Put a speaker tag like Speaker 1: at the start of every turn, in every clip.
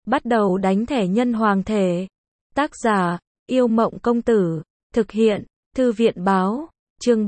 Speaker 1: Bắt đầu đánh thẻ nhân hoàng thể. Tác giả, Yêu Mộng Công Tử. Thực hiện, Thư viện Báo. Chương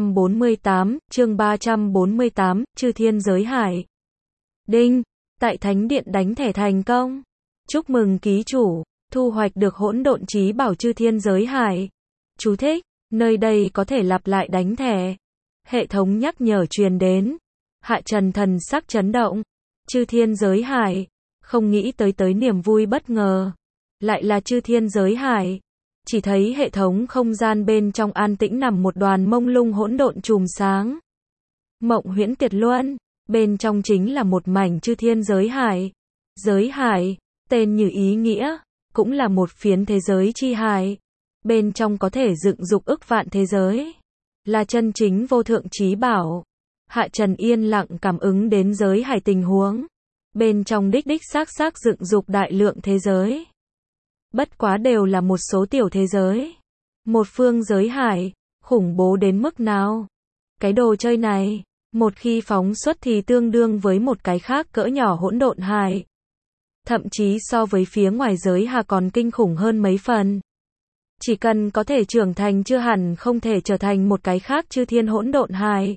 Speaker 1: 348, Chư Thiên Giới Hải. Đinh, tại Thánh Điện đánh thẻ thành công. Chúc mừng ký chủ, thu hoạch được hỗn độn chí bảo Chư Thiên Giới Hải. Chú thích, nơi đây có thể lặp lại đánh thẻ. Hệ thống nhắc nhở truyền đến. Hạ Trần thần sắc chấn động. Chư Thiên Giới Hải. Không nghĩ tới niềm vui bất ngờ. Lại là Chư Thiên Giới Hải. Chỉ thấy hệ thống không gian bên trong an tĩnh nằm một đoàn mông lung hỗn độn chùm sáng. Mộng huyễn tuyệt luân, bên trong chính là một mảnh Chư Thiên Giới Hải. Giới hải, tên như ý nghĩa, cũng là một phiến thế giới chi hải. Bên trong có thể dựng dục ức vạn thế giới. Là chân chính vô thượng chí bảo. Hạ Trần yên lặng cảm ứng đến giới hải tình huống. Bên trong đích xác dựng dục đại lượng thế giới. Bất quá đều là một số tiểu thế giới. Một phương giới hải, khủng bố đến mức nào? Cái đồ chơi này, một khi phóng xuất thì tương đương với một cái khác cỡ nhỏ hỗn độn hải. Thậm chí so với phía ngoài giới hà còn kinh khủng hơn mấy phần. Chỉ cần có thể trưởng thành chưa hẳn không thể trở thành một cái khác chư thiên hỗn độn hải.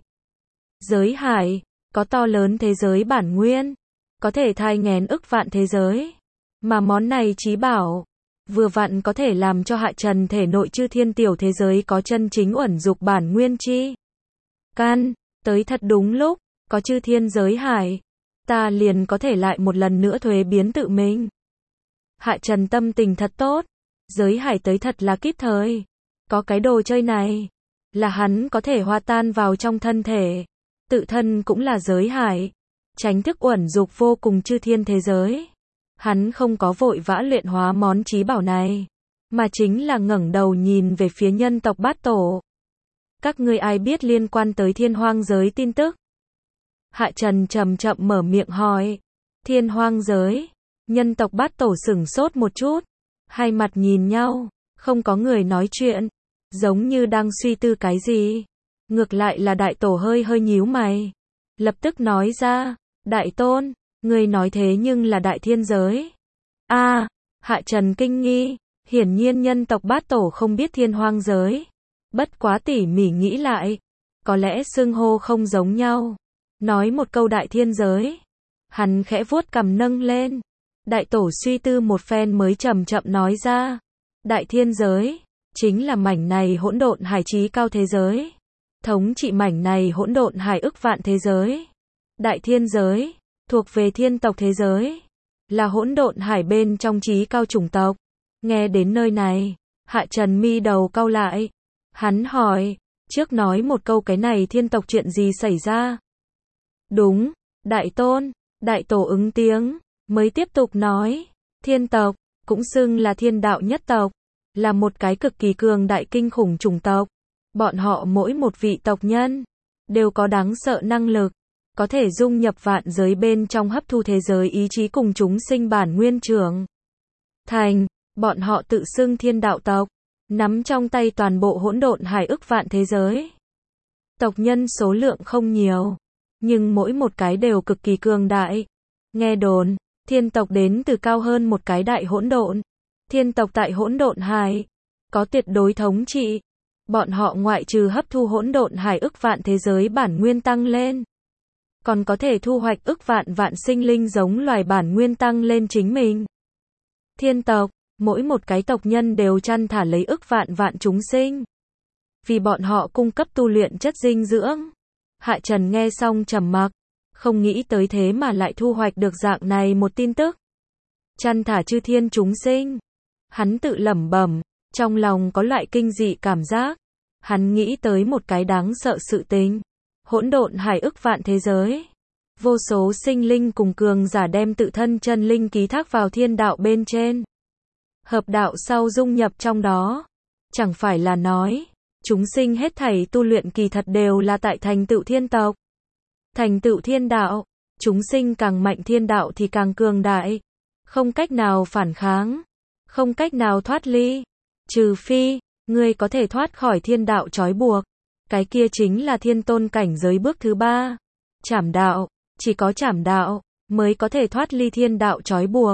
Speaker 1: Giới hải, có to lớn thế giới bản nguyên, có thể thai nghén ức vạn thế giới. Mà món này chí bảo, vừa vặn có thể làm cho Hạ Trần thể nội chư thiên tiểu thế giới có chân chính uẩn dục bản nguyên chi. Can, tới thật đúng lúc, có chư thiên giới hải. Ta liền có thể lại một lần nữa thuế biến tự mình. Hạ Trần tâm tình thật tốt. Giới hải tới thật là kịp thời. Có cái đồ chơi này, là hắn có thể hòa tan vào trong thân thể. Tự thân cũng là giới hải. Tránh thức uẩn dục vô cùng chư thiên thế giới. Hắn không có vội vã luyện hóa món chí bảo này, mà chính là ngẩng đầu nhìn về phía nhân tộc Bát Tổ. Các ngươi ai biết liên quan tới Thiên Hoang giới tin tức? Hạ Trần chậm chậm mở miệng hỏi. Thiên Hoang giới? Nhân tộc Bát Tổ sửng sốt một chút, hai mặt nhìn nhau, không có người nói chuyện, giống như đang suy tư cái gì. Ngược lại là Đại Tổ hơi nhíu mày, lập tức nói ra, Đại Tôn, ngươi nói thế nhưng là đại thiên giới. Hạ Trần kinh nghi, hiển nhiên nhân tộc Bát Tổ không biết Thiên Hoang giới. Bất quá tỉ mỉ nghĩ lại, có lẽ xưng hô không giống nhau. Nói một câu đại thiên giới, hắn khẽ vuốt cằm nâng lên. Đại Tổ suy tư một phen mới chậm chậm nói ra, đại thiên giới, chính là mảnh này hỗn độn hải chí cao thế giới. Thống trị mảnh này hỗn độn hải ức vạn thế giới. Đại thiên giới, thuộc về thiên tộc thế giới, là hỗn độn hải bên trong chí cao chủng tộc. Nghe đến nơi này, Hạ Trần mi đầu cau lại. Hắn hỏi, trước nói một câu cái này thiên tộc chuyện gì xảy ra? Đúng, Đại Tôn, Đại Tổ ứng tiếng, mới tiếp tục nói, thiên tộc, cũng xưng là thiên đạo nhất tộc, là một cái cực kỳ cường đại kinh khủng chủng tộc. Bọn họ mỗi một vị tộc nhân, đều có đáng sợ năng lực, có thể dung nhập vạn giới bên trong hấp thu thế giới ý chí cùng chúng sinh bản nguyên trưởng thành. Bọn họ tự xưng thiên đạo tộc, nắm trong tay toàn bộ hỗn độn hải ức vạn thế giới. Tộc nhân số lượng không nhiều, nhưng mỗi một cái đều cực kỳ cường đại. Nghe đồn, thiên tộc đến từ cao hơn một cái đại hỗn độn. Thiên tộc tại hỗn độn hải, có tuyệt đối thống trị. Bọn họ ngoại trừ hấp thu hỗn độn hải ức vạn thế giới bản nguyên tăng lên, còn có thể thu hoạch ức vạn sinh linh giống loài bản nguyên tăng lên chính mình. Thiên tộc, mỗi một cái tộc nhân đều chăn thả lấy ức vạn chúng sinh, vì bọn họ cung cấp tu luyện chất dinh dưỡng. Hạ Trần nghe xong trầm mặc, không nghĩ tới thế mà lại thu hoạch được dạng này một tin tức. Chăn thả chư thiên chúng sinh. Hắn tự lẩm bẩm, trong lòng có loại kinh dị cảm giác. Hắn nghĩ tới một cái đáng sợ sự tình. Hỗn độn hải ức vạn thế giới. Vô số sinh linh cùng cường giả đem tự thân chân linh ký thác vào thiên đạo bên trên. Hợp đạo sau dung nhập trong đó. Chẳng phải là nói, chúng sinh hết thảy tu luyện kỳ thật đều là tại thành tựu thiên tộc. Thành tựu thiên đạo, chúng sinh càng mạnh thiên đạo thì càng cường đại. Không cách nào phản kháng, không cách nào thoát ly. Trừ phi, ngươi có thể thoát khỏi thiên đạo trói buộc. Cái kia chính là thiên tôn cảnh giới bước thứ 3. Trảm đạo, chỉ có trảm đạo mới có thể thoát ly thiên đạo trói buộc.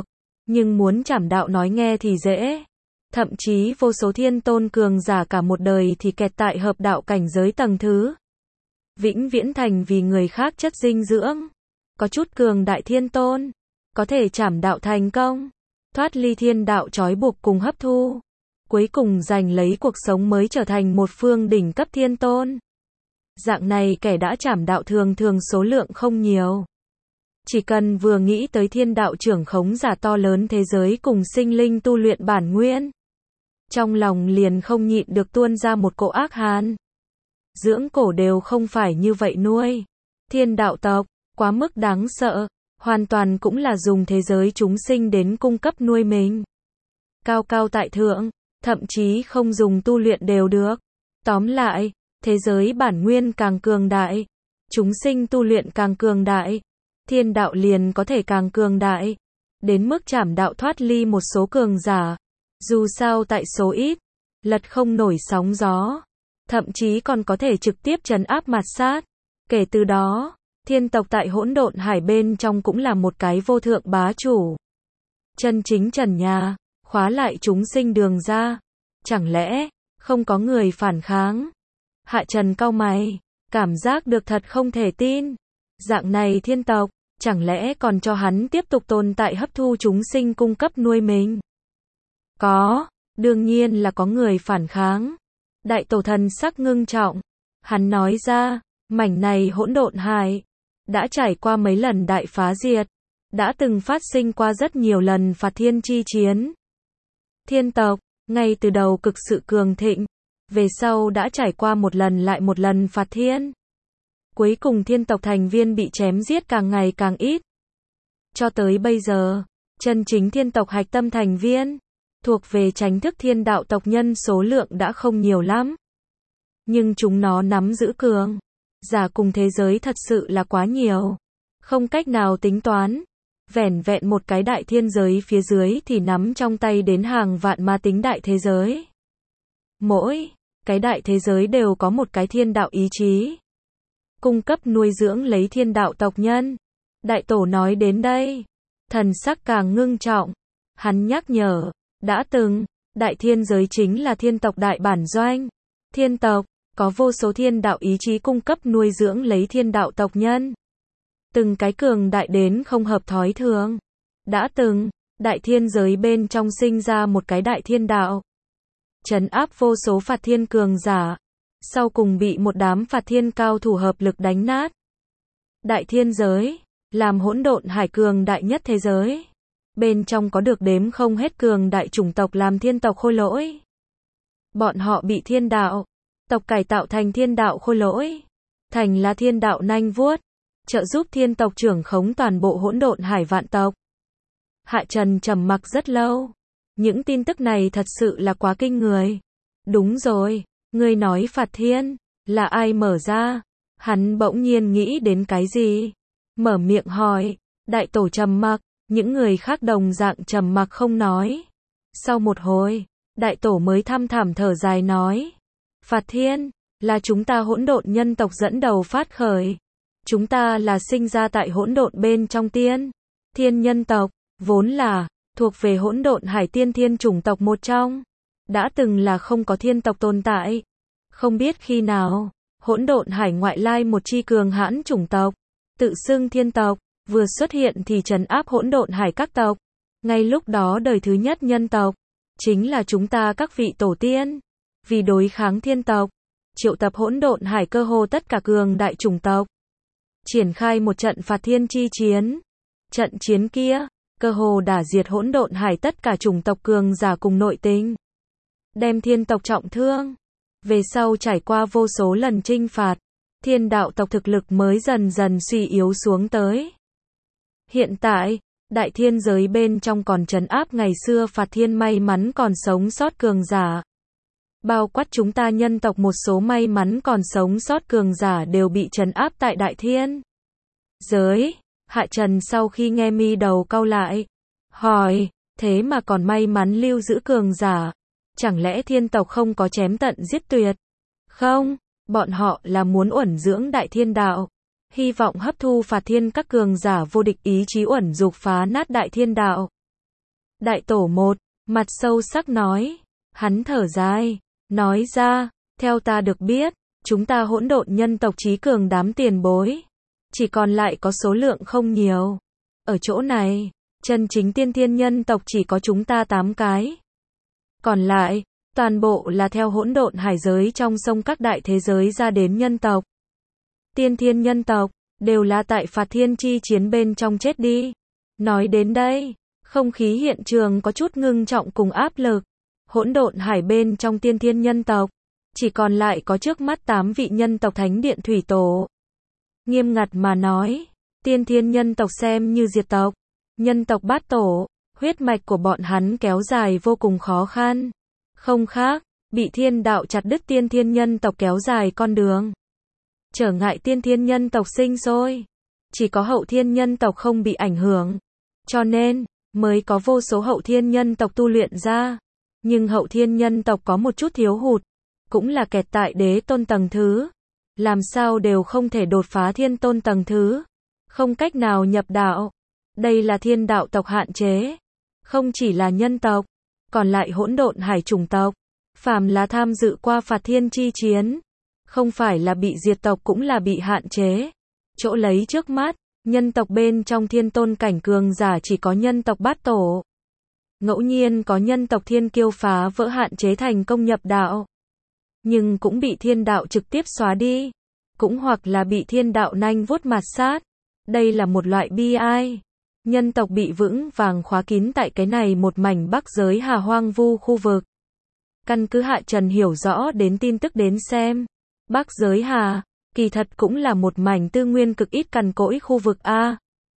Speaker 1: Nhưng muốn trảm đạo nói nghe thì dễ. Thậm chí vô số thiên tôn cường giả cả một đời thì kẹt tại hợp đạo cảnh giới tầng thứ. Vĩnh viễn thành vì người khác chất dinh dưỡng. Có chút cường đại thiên tôn, có thể trảm đạo thành công, thoát ly thiên đạo trói buộc cùng hấp thu. Cuối cùng giành lấy cuộc sống mới trở thành một phương đỉnh cấp thiên tôn. Dạng này kẻ đã trảm đạo thường thường số lượng không nhiều. Chỉ cần vừa nghĩ tới thiên đạo trưởng khống giả to lớn thế giới cùng sinh linh tu luyện bản nguyên, trong lòng liền không nhịn được tuôn ra một cỗ ác hàn. Dưỡng cổ đều không phải như vậy nuôi. Thiên đạo tộc, quá mức đáng sợ, hoàn toàn cũng là dùng thế giới chúng sinh đến cung cấp nuôi mình. Cao cao tại thượng, thậm chí không dùng tu luyện đều được. Tóm lại, thế giới bản nguyên càng cường đại, chúng sinh tu luyện càng cường đại, thiên đạo liền có thể càng cường đại, đến mức trảm đạo thoát ly một số cường giả. Dù sao tại số ít, lật không nổi sóng gió, thậm chí còn có thể trực tiếp trấn áp mạt sát. Kể từ đó, thiên tộc tại hỗn độn hải bên trong cũng là một cái vô thượng bá chủ. Chân chính trần nhà, khóa lại chúng sinh đường ra. Chẳng lẽ, không có người phản kháng? Hạ Trần cau mày, cảm giác được thật không thể tin. Dạng này thiên tộc, chẳng lẽ còn cho hắn tiếp tục tồn tại hấp thu chúng sinh cung cấp nuôi mình? Có, đương nhiên là có người phản kháng. Đại tổ thần sắc ngưng trọng. Hắn nói ra, mảnh này hỗn độn hải đã trải qua mấy lần đại phá diệt, đã từng phát sinh qua rất nhiều lần phạt thiên chi chiến. Thiên tộc, ngay từ đầu cực sự cường thịnh, về sau đã trải qua một lần lại một lần phạt thiên. Cuối cùng thiên tộc thành viên bị chém giết càng ngày càng ít. Cho tới bây giờ, chân chính thiên tộc hạch tâm thành viên, thuộc về chánh thức thiên đạo tộc nhân số lượng đã không nhiều lắm. Nhưng chúng nó nắm giữ cường giả cùng thế giới thật sự là quá nhiều. Không cách nào tính toán. Vẻn vẹn một cái đại thiên giới phía dưới thì nắm trong tay đến hàng vạn ma tính đại thế giới. Mỗi cái đại thế giới đều có một cái thiên đạo ý chí, cung cấp nuôi dưỡng lấy thiên đạo tộc nhân. Đại tổ nói đến đây, thần sắc càng ngưng trọng. Hắn nhắc nhở, đã từng, đại thiên giới chính là thiên tộc đại bản doanh. Thiên tộc, có vô số thiên đạo ý chí cung cấp nuôi dưỡng lấy thiên đạo tộc nhân. Từng cái cường đại đến không hợp thói thường. Đã từng, đại thiên giới bên trong sinh ra một cái đại thiên đạo, trấn áp vô số phạt thiên cường giả, sau cùng bị một đám phạt thiên cao thủ hợp lực đánh nát. Đại thiên giới, làm hỗn độn hải cường đại nhất thế giới. Bên trong có được đếm không hết cường đại chủng tộc làm thiên tộc khôi lỗi. Bọn họ bị thiên đạo tộc cải tạo thành thiên đạo khôi lỗi, thành là thiên đạo nanh vuốt, trợ giúp thiên tộc trưởng khống toàn bộ hỗn độn hải vạn tộc. Hạ Trần trầm mặc rất lâu. Những tin tức này thật sự là quá kinh người. Đúng rồi, ngươi nói phạt thiên, là ai mở ra? Hắn bỗng nhiên nghĩ đến cái gì? Mở miệng hỏi. Đại tổ trầm mặc, những người khác đồng dạng trầm mặc không nói. Sau một hồi, đại tổ mới thăm thẳm thở dài nói. Phạt thiên, là chúng ta hỗn độn nhân tộc dẫn đầu phát khởi. Chúng ta là sinh ra tại hỗn độn bên trong tiên thiên nhân tộc, vốn là thuộc về hỗn độn hải tiên thiên chủng tộc một trong. Đã từng là không có thiên tộc tồn tại. Không biết khi nào, hỗn độn hải ngoại lai một chi cường hãn chủng tộc, tự xưng thiên tộc, vừa xuất hiện thì trấn áp hỗn độn hải các tộc. Ngay lúc đó đời thứ nhất nhân tộc, chính là chúng ta các vị tổ tiên. Vì đối kháng thiên tộc, triệu tập hỗn độn hải cơ hồ tất cả cường đại chủng tộc, triển khai một trận phạt thiên chi chiến. Trận chiến kia, cơ hồ đả diệt hỗn độn hải tất cả chủng tộc cường giả cùng nội tinh, đem thiên tộc trọng thương. Về sau trải qua vô số lần chinh phạt, thiên đạo tộc thực lực mới dần dần suy yếu xuống tới. Hiện tại, đại thiên giới bên trong còn trấn áp ngày xưa phạt thiên may mắn còn sống sót cường giả. Bao quát chúng ta nhân tộc một số may mắn còn sống sót cường giả đều bị trấn áp tại đại thiên giới. Hạ Trần sau khi nghe mi đầu cau lại, hỏi, thế mà còn may mắn lưu giữ cường giả, chẳng lẽ thiên tộc không có chém tận giết tuyệt? Không, bọn họ là muốn uẩn dưỡng đại thiên đạo, hy vọng hấp thu phạt thiên các cường giả vô địch ý chí uẩn dục phá nát đại thiên đạo. Đại tổ một, mặt sâu sắc nói. Hắn thở dài, nói ra, theo ta được biết, chúng ta hỗn độn nhân tộc trí cường đám tiền bối. Chỉ còn lại có số lượng không nhiều. Ở chỗ này, chân chính tiên thiên nhân tộc chỉ có chúng ta 8 cái. Còn lại, toàn bộ là theo hỗn độn hải giới trong sông các đại thế giới ra đến nhân tộc. Tiên thiên nhân tộc, đều là tại Phạt Thiên chi chiến bên trong chết đi. Nói đến đây, không khí hiện trường có chút ngưng trọng cùng áp lực. Hỗn độn hải bên trong tiên thiên nhân tộc, chỉ còn lại có trước mắt 8 vị nhân tộc thánh điện thủy tổ. Nghiêm ngặt mà nói, tiên thiên nhân tộc xem như diệt tộc. Nhân tộc bát tổ, huyết mạch của bọn hắn kéo dài vô cùng khó khăn. Không khác, bị thiên đạo chặt đứt tiên thiên nhân tộc kéo dài con đường. Trở ngại tiên thiên nhân tộc sinh sôi. Chỉ có hậu thiên nhân tộc không bị ảnh hưởng. Cho nên, mới có vô số hậu thiên nhân tộc tu luyện ra. Nhưng hậu thiên nhân tộc có một chút thiếu hụt. Cũng là kẹt tại đế tôn tầng thứ. Làm sao đều không thể đột phá thiên tôn tầng thứ. Không cách nào nhập đạo. Đây là thiên đạo tộc hạn chế. Không chỉ là nhân tộc, còn lại hỗn độn hải chủng tộc. Phàm là tham dự qua Phạt Thiên chi chiến. Không phải là bị diệt tộc cũng là bị hạn chế. Chỗ lấy trước mắt, nhân tộc bên trong thiên tôn cảnh cường giả chỉ có nhân tộc bát tổ. Ngẫu nhiên có nhân tộc thiên kiêu phá vỡ hạn chế thành công nhập đạo. Nhưng cũng bị thiên đạo trực tiếp xóa đi. Cũng hoặc là bị thiên đạo nanh vuốt mạt sát. Đây là một loại bi ai. Nhân tộc bị vững vàng khóa kín tại cái này một mảnh bắc giới hà hoang vu khu vực. Căn cứ Hạ Trần hiểu rõ đến tin tức đến xem. Bắc giới hà, kỳ thật cũng là một mảnh tư nguyên cực ít cằn cỗi khu vực A.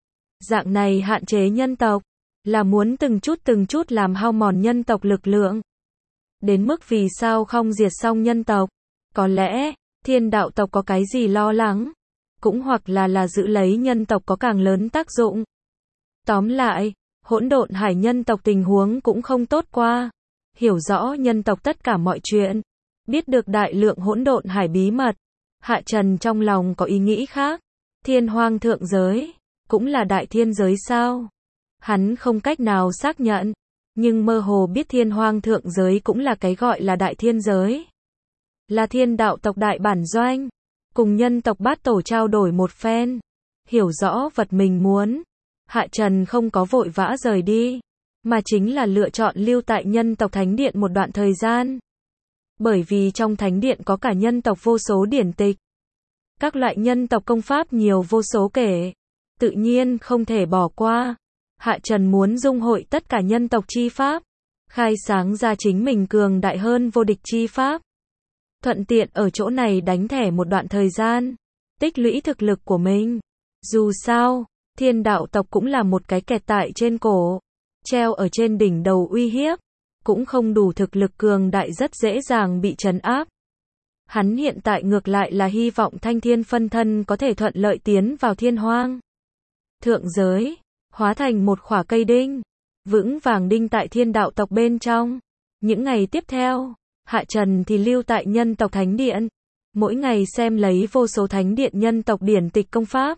Speaker 1: Dạng này hạn chế nhân tộc, là muốn từng chút làm hao mòn nhân tộc lực lượng. Đến mức vì sao không diệt xong nhân tộc. Có lẽ, thiên đạo tộc có cái gì lo lắng. Cũng hoặc là giữ lấy nhân tộc có càng lớn tác dụng. Tóm lại, hỗn độn hải nhân tộc tình huống cũng không tốt qua. Hiểu rõ nhân tộc tất cả mọi chuyện. Biết được đại lượng hỗn độn hải bí mật. Hạ Trần trong lòng có ý nghĩ khác. Thiên hoang thượng giới, cũng là đại thiên giới sao? Hắn không cách nào xác nhận. Nhưng mơ hồ biết thiên hoang thượng giới cũng là cái gọi là đại thiên giới. Là thiên đạo tộc đại bản doanh. Cùng nhân tộc bát tổ trao đổi một phen. Hiểu rõ vật mình muốn. Hạ Trần không có vội vã rời đi. Mà chính là lựa chọn lưu tại nhân tộc thánh điện một đoạn thời gian. Bởi vì trong thánh điện có cả nhân tộc vô số điển tịch. Các loại nhân tộc công pháp nhiều vô số kể. Tự nhiên không thể bỏ qua. Hạ Trần muốn dung hội tất cả nhân tộc chi pháp. Khai sáng ra chính mình cường đại hơn vô địch chi pháp. Thuận tiện ở chỗ này đánh thẻ một đoạn thời gian. Tích lũy thực lực của mình. Dù sao, thiên đạo tộc cũng là một cái kẹt tại trên cổ. Treo ở trên đỉnh đầu uy hiếp. Cũng không đủ thực lực cường đại rất dễ dàng bị trấn áp. Hắn hiện tại ngược lại là hy vọng thanh thiên phân thân có thể thuận lợi tiến vào thiên hoang. Thượng giới, hóa thành một khỏa cây đinh. Vững vàng đinh tại thiên đạo tộc bên trong. Những ngày tiếp theo, Hạ Trần thì lưu tại nhân tộc thánh điện. Mỗi ngày xem lấy vô số thánh điện nhân tộc điển tịch công pháp.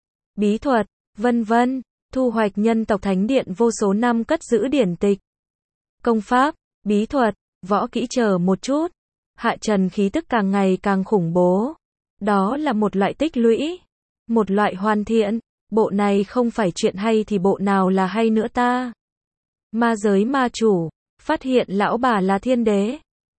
Speaker 1: Bí thuật, vân vân. Thu hoạch nhân tộc thánh điện vô số năm cất giữ điển tịch. Công pháp, bí thuật, võ kỹ chờ một chút. Hạ Trần khí tức càng ngày càng khủng bố. Đó là một loại tích lũy. Một loại hoàn thiện. Bộ này không phải chuyện hay thì bộ nào là hay nữa ta. Ma giới ma chủ. Phát hiện lão bà là thiên đế.